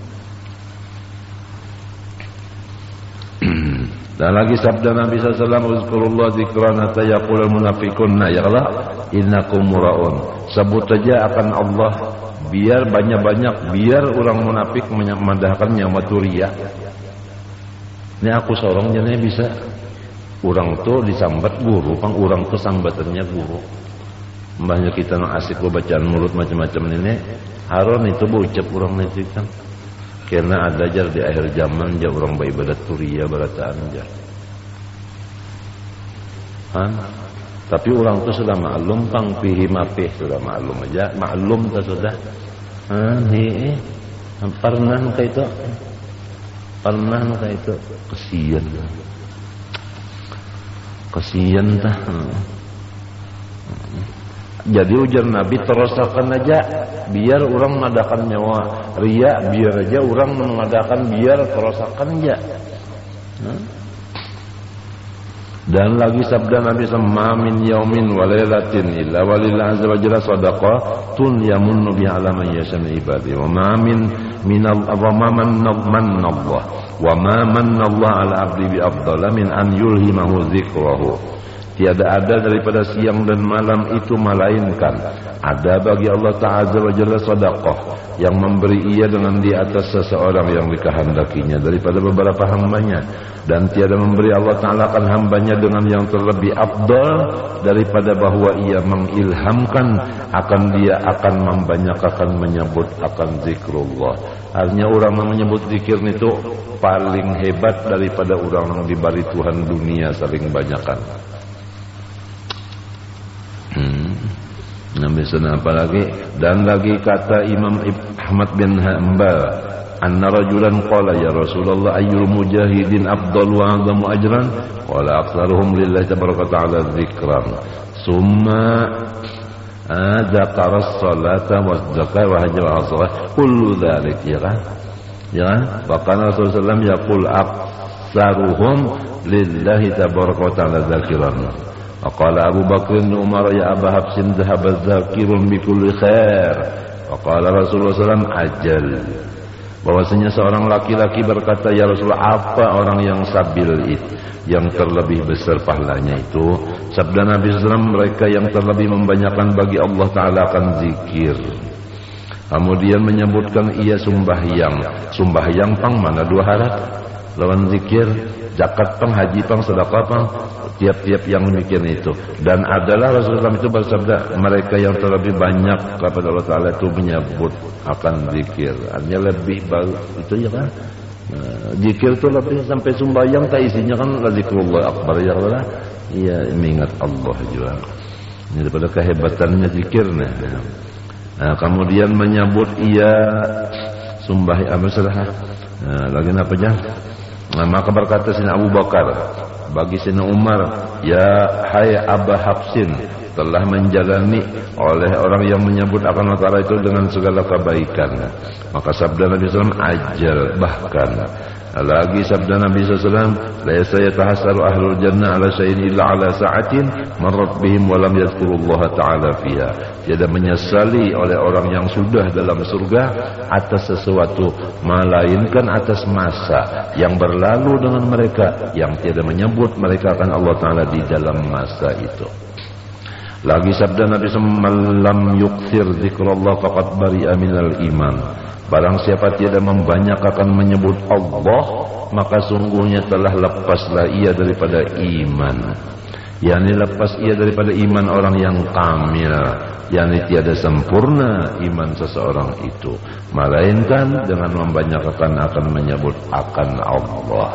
Dan lagi sabda Nabi SAW, uzkurullah dzikran hatta yaqulul munafiqun ya Allah innakum muraun. Sebut saja akan Allah biar banyak-banyak biar orang munafik memadahkan nyawa turia. Ini aku sorong jadinya bisa. Orang tuh disambat guru, pang orang tuh sambatannya guru. Mbahnya kita nang asik bacaan mulut macam-macam ini, haron itu bocap orang itu kan. Karena ada jar di akhir zaman jar orang beribadat turia berataan jar. Tapi orang tu sudah maklum pang pihi mapih sudah maklum aja, maklum tak sudah. Pernah kayak itu, kesian tah. Jadi ujar Nabi terusakan aja biar orang mengadakan nyawa ria biar aja orang mengadakan biar terusakan aja. Dan lagi sabda Nabi sama min yaumin walailatin illa walillahi azza wa jalla sadaqah tun yamunnu bi ala man yasha min ibadi wa ma min wa ma manna Allah wa ma manna Allah ala abdi bi afdala min an yulhimahu dzikrahu. Tiada ada daripada siang dan malam itu melainkan ada bagi Allah Ta'ala wa Jalla sedekah yang memberi ia dengan di atas seseorang yang dikehendakinya daripada beberapa hambanya, dan tiada memberi Allah Ta'ala akan hambanya dengan yang terlebih afdal daripada bahwa ia mengilhamkan akan dia akan membanyakkan menyebut akan zikrullah. Artinya orang yang menyebut zikir itu paling hebat daripada orang yang diberi Tuhan dunia saling banyakkan. Nabi sana apa lagi? Dan lagi kata Imam Ahmad bin Hanbal, anna rajulan qala ya Rasulullah ayyul mujahidin afdal wa a'zamu ajran? Qala aktsaruhum lillahi tabaraka ta'ala dzikran. Summa dzakara as-salata wa az-zakata wa hajja wa as-salat. Kullu dzalik ya kan? Ya kan? Bahkan Rasulullah sallallahu alaihi wasallam yaqul aktsaruhum lillahi tabaraka ta'ala dzikran. Waqala Abu Bakr bin Umar ya Aba Habsin dhahaba dzakirun bi kulli khair. Waqala Rasulullah SAW ajal. Bahwasanya seorang laki-laki berkata, ya Rasulullah, apa orang yang sabil itu, yang terlebih besar pahalanya itu? Sabda Nabi SAW, mereka yang terlebih membanyakkan bagi Allah Ta'ala akan zikir. Kemudian menyebutkan ia sumbahyang. Sumbahyang pang mana dua harap? Lawan zikir, zakat pang, haji pang, sedekah pang. Tiap-tiap yang demikian itu. Dan adalah Rasulullah itu bersabda, mereka yang terlebih banyak kepada Allah Ta'ala itu menyebut akan zikir. Artinya lebih bagus itu ya kan. Zikir itu lebih sampai sembahyang tak isinya kan zikrullah akbar ya Allah. Iya, mengingat Allah juga. Ini daripada kehebatannya zikirnya. Nah, kemudian menyebut ia sembahyang apa lagi apa aja. Nah, maka berkata Sayyidina Abu Bakar bagi Sayyidina Umar, ya hai Aba Habsin, telah menjalani oleh orang yang menyebut akan Allah Ta'ala itu dengan segala kebaikan. Maka sabda Nabi SAW ajal, bahkan lagi sabda Nabi SAW, la yatahassaru ahlul jannah ala syai'in illa ala sa'atin marrat bihim wa lam yadhkurullaha ta'ala fiha. Tiada menyesali oleh orang yang sudah dalam surga atas sesuatu, melainkan atas masa yang berlalu dengan mereka yang tiada menyebut mereka akan Allah Ta'ala di dalam masa itu. Lagi sabda Nabi SAW, man lam yukthir dzikrallah faqad bari'a minal iman. Barang siapa tidak membanyak akan menyebut Allah, maka sungguhnya telah lepaslah ia daripada iman. Yani lepas ia daripada iman orang yang kamil, yani tiada sempurna iman seseorang itu, melainkan dengan membanyakkan akan menyebut akan Allah.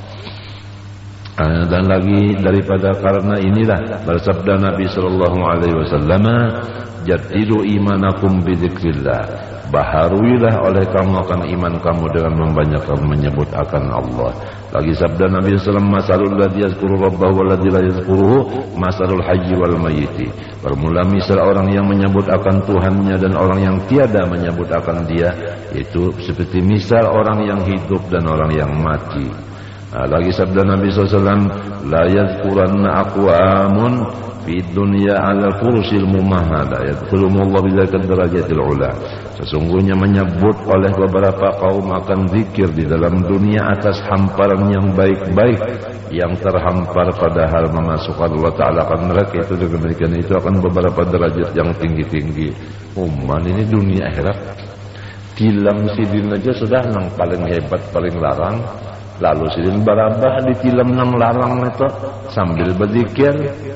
Dan lagi daripada karena inilah bersabda Nabi sallallahu alaihi wasallam, jadidu imanakum bidzikrillah. Baharuilah oleh kamu akan iman kamu dengan membanyakkan menyebut akan Allah. Lagi sabda Nabi sallallahu alaihi wasallam, masalul ladzi yazkuru rabbahu wal ladzi la yazkuruhu masalul hayyi wal mayyiti. Bermula misal orang yang menyebut akan Tuhannya dan orang yang tiada menyebut akan Dia, itu seperti misal orang yang hidup dan orang yang mati. Lagi sabda Nabi SAW, la yadhkuranna aqwamun fi dunya ala furusil mumahada yadkhulumullahu bidzalika darajatil ula. Sesungguhnya menyebut oleh beberapa kaum akan zikir di dalam dunia atas hamparan yang baik-baik yang terhampar padahal memasukkan Allah Ta'ala akan mereka itu dengan demikian itu akan beberapa derajat yang tinggi-tinggi. Ini dunia akhirat. Tilam sidin aja sudah nang paling hebat paling larang. Lalu sidin barabah ditilam nang larang itu sambil berzikir.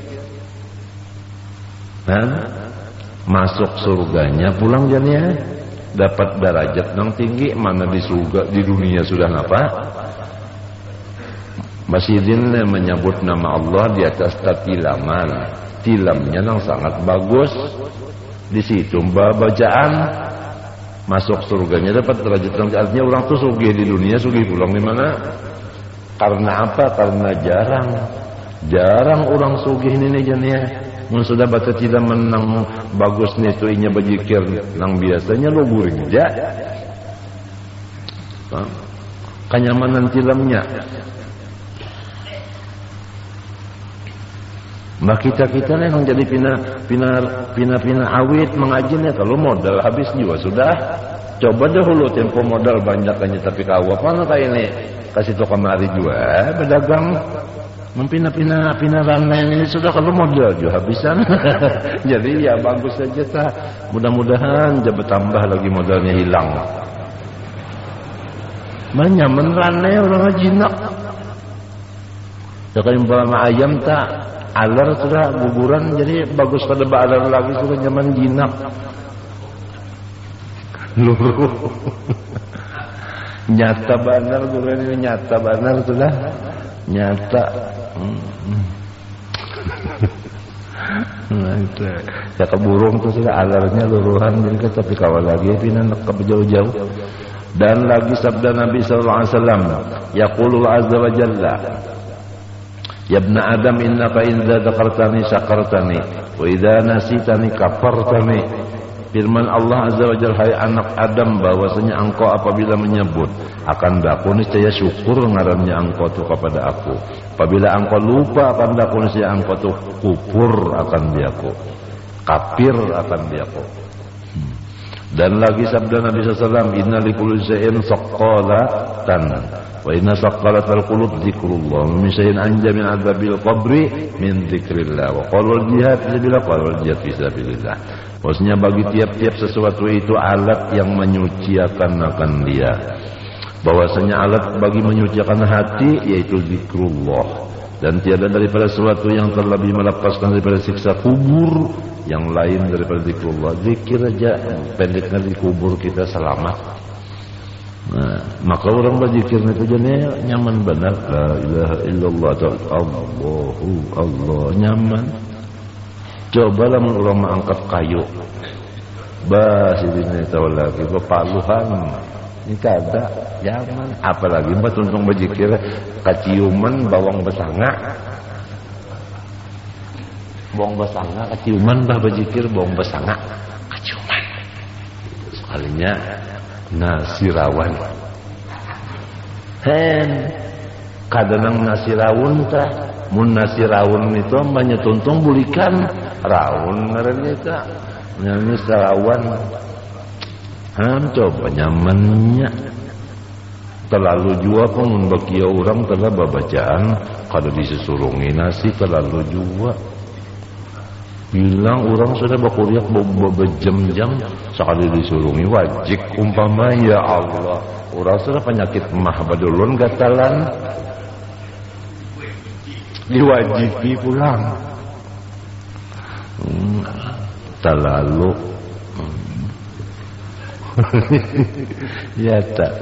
Masuk surganya pulang jadinya dapat derajat yang tinggi. Mana di surga di dunia sudah apa? Masjidin menyebut nama Allah di atas tilaman. Tilamnya yang sangat bagus. Di situ bacaan masuk surganya dapat derajat yang artinya orang tuh sugih di dunia sugih pulang di mana? Karena apa? Karena jarang orang sugih ini jadinya. Mun sudah baca tidak menang bagus nih tu inya berzikir nang biasanya lo guring aja. Kenyamanan tilamnya. Mbak kita nih yang jadi pina awit mengajinya kalau modal habis juga sudah. Coba dahulu tempo modal banyak aja tapi kau apa kayak ini kasih toko kemari juga berdagang. Pina ranai ini sudah kalau modal juga habisan. Jadi ya bagus saja tak. Mudah-mudahan dia bertambah lagi modalnya hilang. Banyak meneranai orang jinak. Kalau umpama ayam tak alar sudah guguran jadi bagus pada alar lagi sudah nyaman jinak. Luruh. Nyata benar guguran ini nyata benar sudah. Nyata. Nah itu ya ke burung tuh sudah alarnya luruhan jadi tapi kawal lagi pindah ke jauh-jauh. Dan lagi sabda Nabi SAW, yaqulul azza wa jalla, ya ibna adam innaka idza dzakartani syakartani wa idza nasitani kafartani. Firman Allah azza wa jalla, hai anak Adam, bahwasanya engkau apabila menyebut akan daku niscaya syukur ngarannya engkau tu kepada aku. Apabila engkau lupa akan daku niscaya engkau tu kufur akan diaku, kafir akan diaku. Dan lagi sabda Nabi SAW, inna likulli syai'in saqqalatan wa inna saqqalatal qulub dzikrullah min syai'in anja min adzabil qabri min dzikrillah wa qalul jihad fisabilillah qalul jihad fisabilillah. Maksudnya bagi tiap-tiap sesuatu itu alat yang menyucikan akan dia. Bahwasanya alat bagi menyucikan hati yaitu zikrullah. Dan tiada daripada sesuatu yang terlebih melepaskan daripada siksa kubur yang lain daripada zikrullah. Zikir aja pendeknya di kubur kita selamat. Nah, maka orang berzikir itu jadinya nyaman benar. La ilaha illallah Allahu Allah nyaman. Cobalah orang mengangkat kayu. Bas ini tahu lagi paluhan. Ini kada nyaman. Apalagi mbak tuntung berzikir kaciuman bawang besanga. bong basanga kaciuman bah bajikir bong basanga kaciuman sekalinya nasi rawon kadanang nasi rawon teh mun nasi rawon itu banyak tuntung bulikan rawon ngarannya teh nyanyi sarawan coba nyamannya terlalu jua pun bagi orang telah babacaan kada disusurungi nasi terlalu jua bilang orang sudah bakuriak berjam-jam sekali disurungi wajib umpama ya Allah orang sudah penyakit mah badulun gatalan diwajibi pulang terlalu ya tak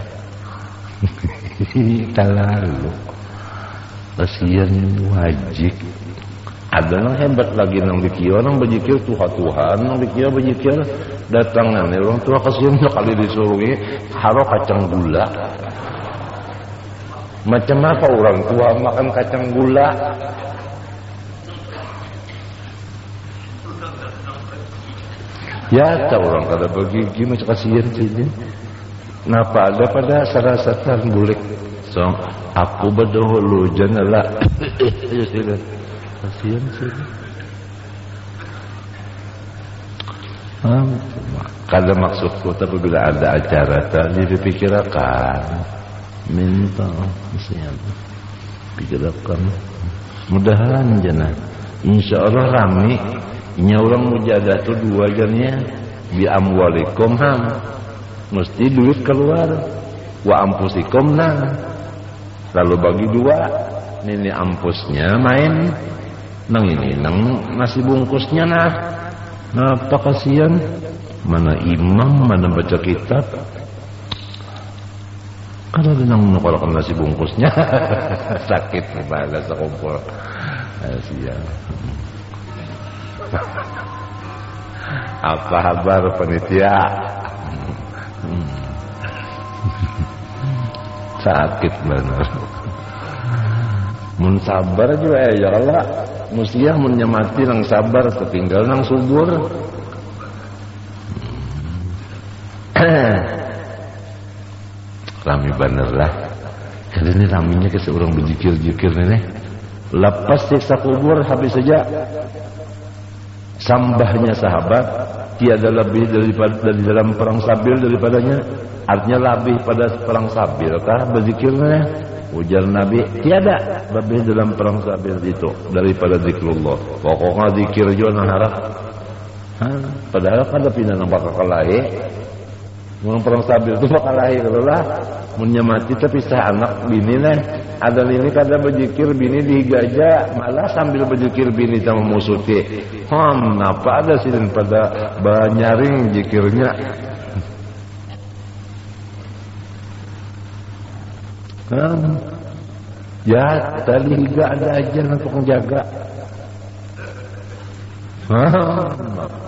terlalu kasihan wajib ada nang hebat lagi nang dikira nang bejikir Tuhan nang dikira bejikir datang nanti orang tua kasihan sekali disuruhi haro kacang gula macam apa orang tua makan kacang gula ya tahu orang kada begigi macam kasihan sini napa ada pada sarasatan bulik so aku berdahulu janganlah kasihan sini kada maksudku tapi bila ada acara tadi dipikirkan minta kasihan pikirkan mudahan jana insyaallah rame nya orang mujadah tu dua jannya bi amwalikum mesti duit keluar wa ampusikum lalu bagi dua ini ampusnya main nang ini nang nasi bungkusnya apa kasihan mana imam mana baca kitab kalau nang nukolakan nasi bungkusnya sakit kepala sekumpul kasihan apa kabar panitia sakit benar mun sabar juga ya Allah musiah mun nyamati nang sabar ketinggal nang subur rami bener lah kali ini raminya ke seorang berzikir-zikir nih lepas siksa kubur habis saja sambahnya sahabat tiada lebih daripada dari dalam perang sabil daripadanya artinya lebih pada perang sabil kah berzikirnya ujar Nabi tiada lebih dalam perang sabil itu daripada zikrullah pokoknya zikir juga harap padahal kada pindah nampak kekalahi mun perang sabil itu kekalahi kalau lah munnya mati tapi sah anak bini ada ini kada berzikir bini digaja malah sambil berzikir bini sama musuti apa ada sih pada banyaring zikirnya ya tadi juga ada aja untuk menjaga